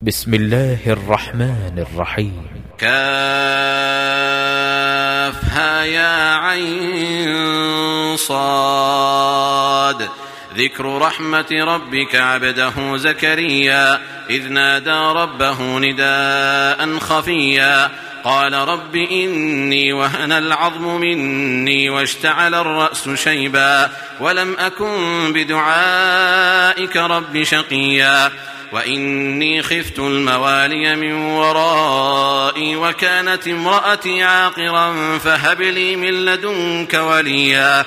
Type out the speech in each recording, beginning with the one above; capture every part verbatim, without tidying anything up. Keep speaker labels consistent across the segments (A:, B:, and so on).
A: بسم الله الرحمن الرحيم.
B: كافها يا عين صاد. ذكر رحمة ربك عبده زكريا إذ نادى ربه نداء خفيا قال رب إني وهن العظم مني واشتعل الرأس شيبا ولم أكن بدعائك رب شقيا وإني خفت الموالي من ورائي وكانت امرأتي عاقرا فهب لي من لدنك وليا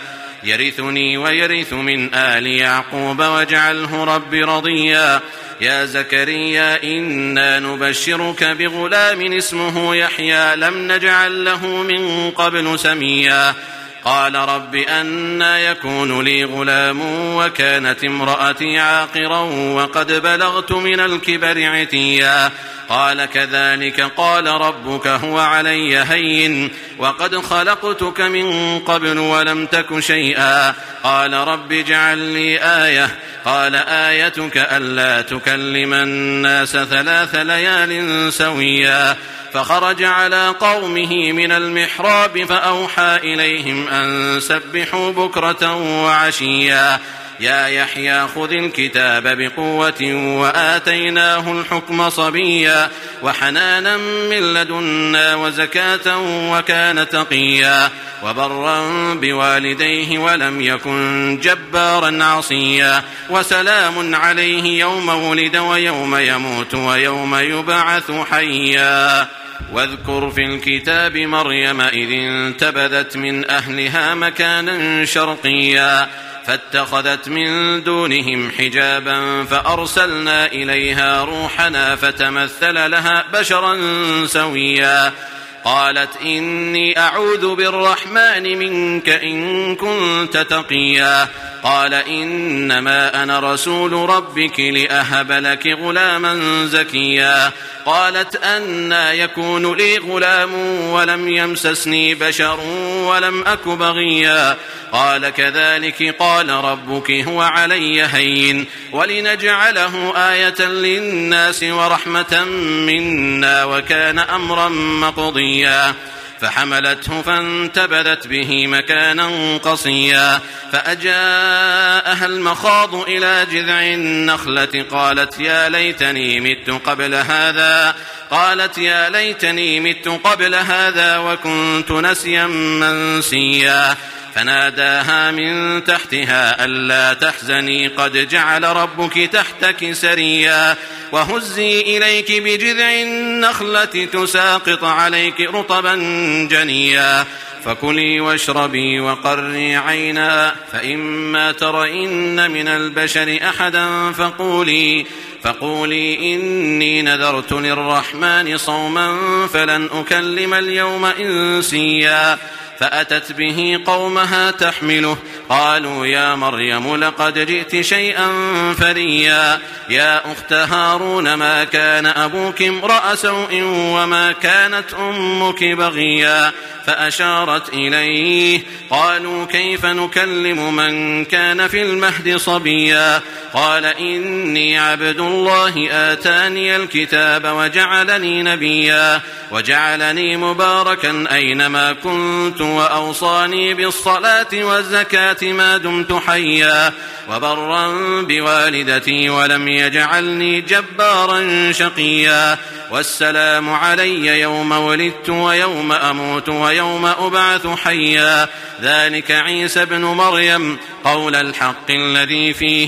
B: يرثني ويرث من آل يعقوب واجعله رب رضيا يا زكريا إنا نبشرك بغلام اسمه يحيى لم نجعل له من قبل سميا قال رب أنى يكون لي غلام وكانت امرأتي عاقرا وقد بلغت من الكبر عتيا قال كذلك قال ربك هو علي هين وقد خلقتك من قبل ولم تك شيئا قال رب اجعل لي آية قال آيتك ألا تكلم الناس ثلاث ليال سويا فخرج على قومه من المحراب فأوحى إليهم أن سبحوا بكرة وعشيا يا يحيى خذ الكتاب بقوة وآتيناه الحكم صبيا وحنانا من لدنا وزكاة وكان تقيا وبرا بوالديه ولم يكن جبارا عصيا وسلام عليه يوم ولد ويوم يموت ويوم يبعث حيا واذكر في الكتاب مريم إذ انتبذت من أهلها مكانا شرقيا فاتخذت من دونهم حجابا فأرسلنا إليها روحنا فتمثل لها بشرا سويا قالت إني أعوذ بالرحمن منك إن كنت تقيا قال إنما أنا رسول ربك لأهب لك غلاما زكيا قالت أنى يكون لي غلام ولم يمسسني بشر ولم أك بغيا قال كذلك قال ربك هو علي هين ولنجعله آية للناس ورحمة منا وكان أمرا مقضيا فحملته فانتبذت به مكانا قصيا فأجاءها المخاض إلى جذع النخلة قالت يا ليتني مت قبل هذا قالت يا ليتني مت قبل هذا وكنت نسيا منسيا فناداها من تحتها ألا تحزني قد جعل ربك تحتك سريا وهزي إليك بجذع النخلة تساقط عليك رطبا جنيا فكلي واشربي وقري عينا فإما ترين من البشر أحدا فقولي فقولي إني نذرت للرحمن صوما فلن أكلم اليوم إنسيا فأتت به قومها تحمله قالوا يا مريم لقد جئت شيئا فريا يا أخت هارون ما كان أبوك امرأ سوء وما كانت أمك بغيا فأشارت إليه قالوا كيف نكلم من كان في المهد صبيا قال إني عبد الله آتاني الكتاب وجعلني نبيا وجعلني مباركا أينما كنت وأوصاني بالصلاة والزكاة ما دمت حيا وبرا بوالدتي ولم يجعلني جبارا شقيا والسلام علي يوم ولدت ويوم أموت ويوم أبعث حيا ذلك عيسى بن مريم قول الحق الذي فيه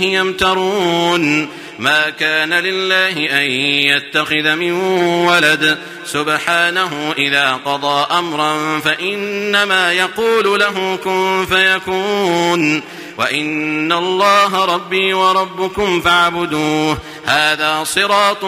B: يمترون ما كان لله أن يتخذ من ولد سبحانه إذا قضى أمرا فإنما يقول له كن فيكون وإن الله ربي وربكم فاعبدوه هذا صراط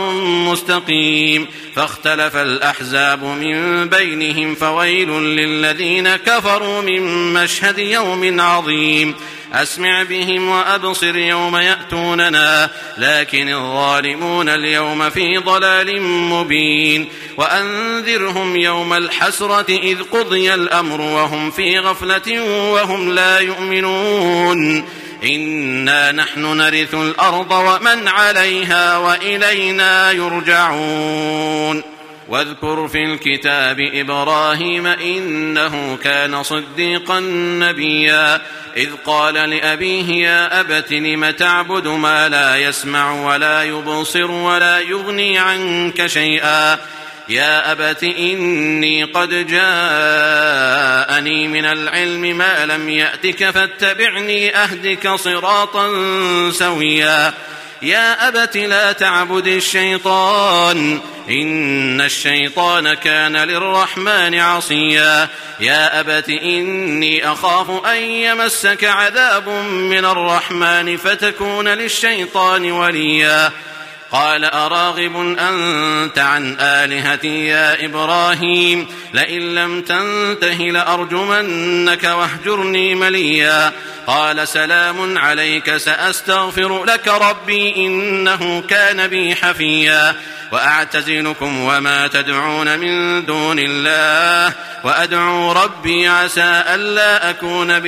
B: مستقيم فاختلف الأحزاب من بينهم فويل للذين كفروا من مشهد يوم عظيم أسمع بهم وأبصر يوم يأتوننا لكن الظالمون اليوم في ضلال مبين وأنذرهم يوم الحسرة إذ قضي الأمر وهم في غفلة وهم لا يؤمنون إنا نحن نرث الأرض ومن عليها وإلينا يرجعون واذكر في الكتاب إبراهيم إنه كان صديقا نبيا إذ قال لأبيه يا أبت لم تعبد ما لا يسمع ولا يبصر ولا يغني عنك شيئا يا أبت إني قد جاءني من العلم ما لم يأتك فاتبعني أهدك صراطا سويا يا أبت لا تعبد الشيطان إن الشيطان كان للرحمن عصيا يا أبت إني أخاف أن يمسك عذاب من الرحمن فتكون للشيطان وليا قال أراغب أنت عن آلهتي يا إبراهيم لئن لم تنته لأرجمنك واهجرني مليا قال سلام عليك سأستغفر لك ربي إنه كان بي حفيا وأعتزلكم وما تدعون من دون الله وأدعو ربي عسى ألا أكون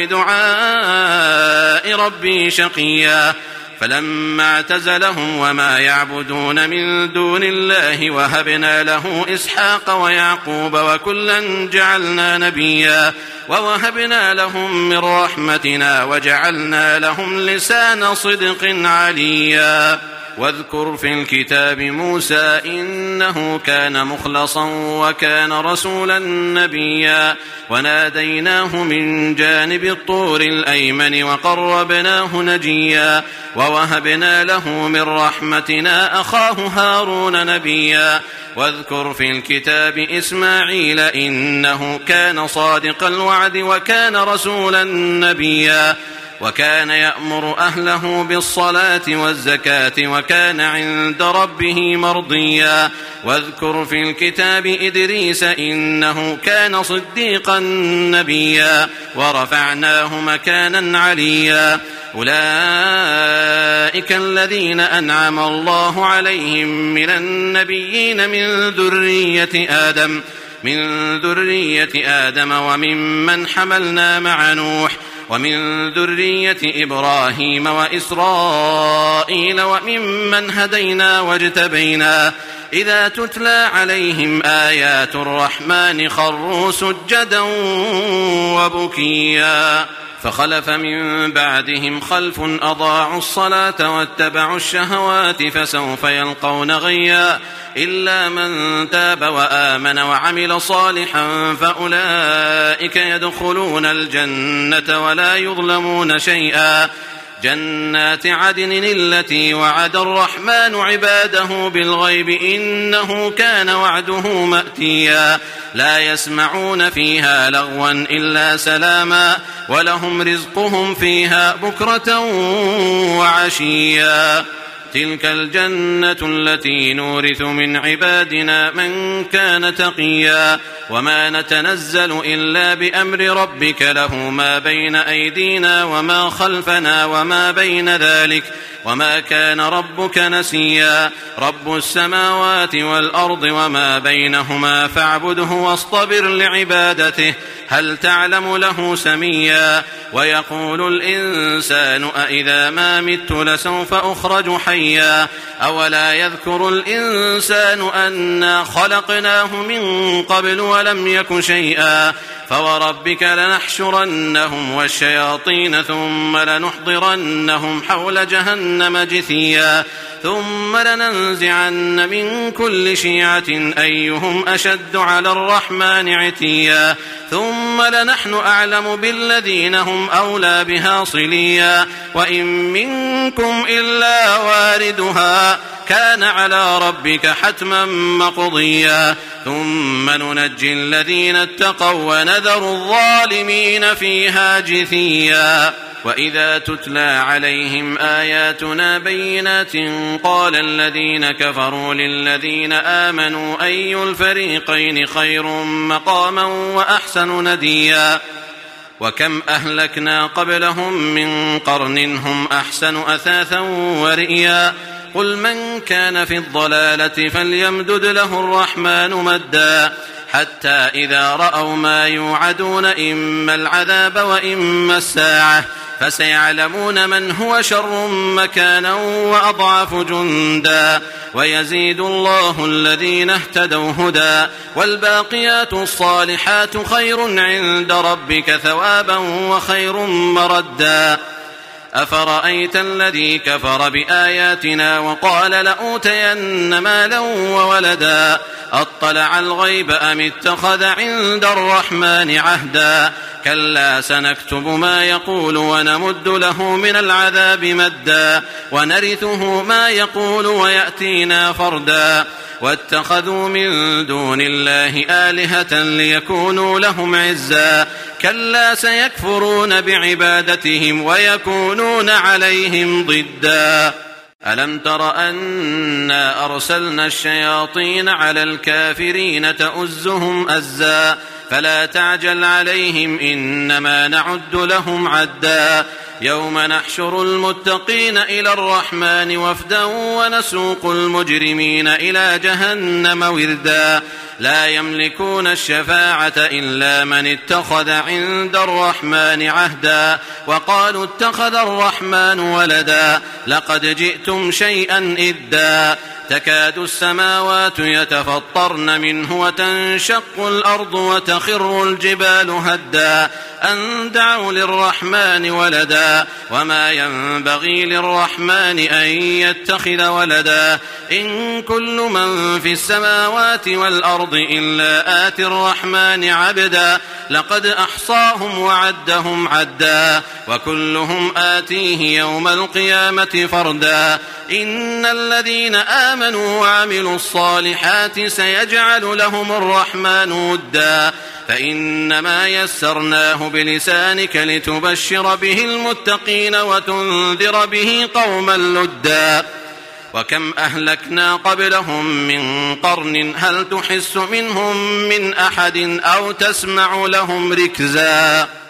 B: بدعاء ربي شقيا فلما اعتزلهم وما يعبدون من دون الله وهبنا له إسحاق ويعقوب وكلا جعلنا نبيا ووهبنا لهم من رحمتنا وجعلنا لهم لسان صدق عليا واذكر في الكتاب موسى إنه كان مخلصا وكان رسولا نبيا وناديناه من جانب الطور الأيمن وقربناه نجيا ووهبنا له من رحمتنا أخاه هارون نبيا واذكر في الكتاب إسماعيل إنه كان صادق الوعد وكان رسولا نبيا وكان يأمر أهله بالصلاة والزكاة وكان عند ربه مرضيا واذكر في الكتاب إدريس إنه كان صديقا نبيا ورفعناه مكانا عليا أولئك الذين أنعم الله عليهم من النبيين من ذرية آدم من ذرية آدم وممن حملنا مع نوح ومن ذرية إبراهيم وإسرائيل وممن هدينا واجتبينا إذا تتلى عليهم آيات الرحمن خروا سجدا وبكيا فخلف من بعدهم خلف أضاعوا الصلاة واتبعوا الشهوات فسوف يلقون غيا إلا من تاب وآمن وعمل صالحا فأولئك يدخلون الجنة ولا يظلمون شيئا جنات عدن التي وعد الرحمن عباده بالغيب إنه كان وعده مأتيا لا يسمعون فيها لغوا إلا سلاما ولهم رزقهم فيها بكرة وعشيا تلك الجنة التي نورث من عبادنا من كان تقيا وما نتنزل إلا بأمر ربك له ما بين أيدينا وما خلفنا وما بين ذلك وما كان ربك نسيا رب السماوات والأرض وما بينهما فاعبده واصطبر لعبادته هل تعلم له سميا ويقول الإنسان أإذا ما مت لسوف أخرج حيا أولا يذكر الإنسان أنا خلقناه من قبل ولم يك شيئا فوربك لنحشرنهم والشياطين ثم لنحضرنهم حول جهنم جثيا ثم لننزعن من كل شيعة أيهم أشد على الرحمن عتيا ثم لنحن أعلم بالذين هم أولى بها صليا وإن منكم إلا واردها كان على ربك حتما مقضيا ثم ننجي الذين اتقوا ونذر الظالمين فيها جثيا وإذا تتلى عليهم آياتنا بينات قال الذين كفروا للذين آمنوا أي الفريقين خير مقاما وأحسن نديا وكم أهلكنا قبلهم من قرن هم أحسن أثاثا ورئيا قل من كان في الضلالة فليمدد له الرحمن مدا حتى إذا رأوا ما يوعدون إما العذاب وإما الساعة فسيعلمون من هو شر مكانا وأضعف جندا ويزيد الله الذين اهتدوا هدى والباقيات الصالحات خير عند ربك ثوابا وخير مردا أفرأيت الذي كفر بآياتنا وقال لأوتين مالا وولدا أطلع الغيب أم اتخذ عند الرحمن عهدا كلا سنكتب ما يقول ونمد له من العذاب مدا ونرثه ما يقول ويأتينا فردا واتخذوا من دون الله آلهة ليكونوا لهم عزا كلا سيكفرون بعبادتهم ويكونون عليهم ضدا ألم تر أنا أرسلنا الشياطين على الكافرين تؤزهم أزا فلا تعجل عليهم إنما نعد لهم عدا يوم نحشر المتقين إلى الرحمن وفدا ونسوق المجرمين إلى جهنم وردا لا يملكون الشفاعة إلا من اتخذ عند الرحمن عهدا وقالوا اتخذ الرحمن ولدا لقد جئتم شيئا إدا تكاد السماوات يتفطرن منه وتنشق الأرض وتخر الجبال هدا أن دعوا للرحمن ولدا وما ينبغي للرحمن أن يتخذ ولدا إن كل من في السماوات والأرض إلا آتي الرحمن عبدا لقد أحصاهم وعدهم عدا وكلهم آتيه يوم القيامة فردا إن الذين آمنوا وعملوا الصالحات سيجعل لهم الرحمن ودا فإنما يسرناه بلسانك لتبشر به المتقين وتنذر به قوما لدا وكم أهلكنا قبلهم من قرن هل تحس منهم من أحد أو تسمع لهم ركزا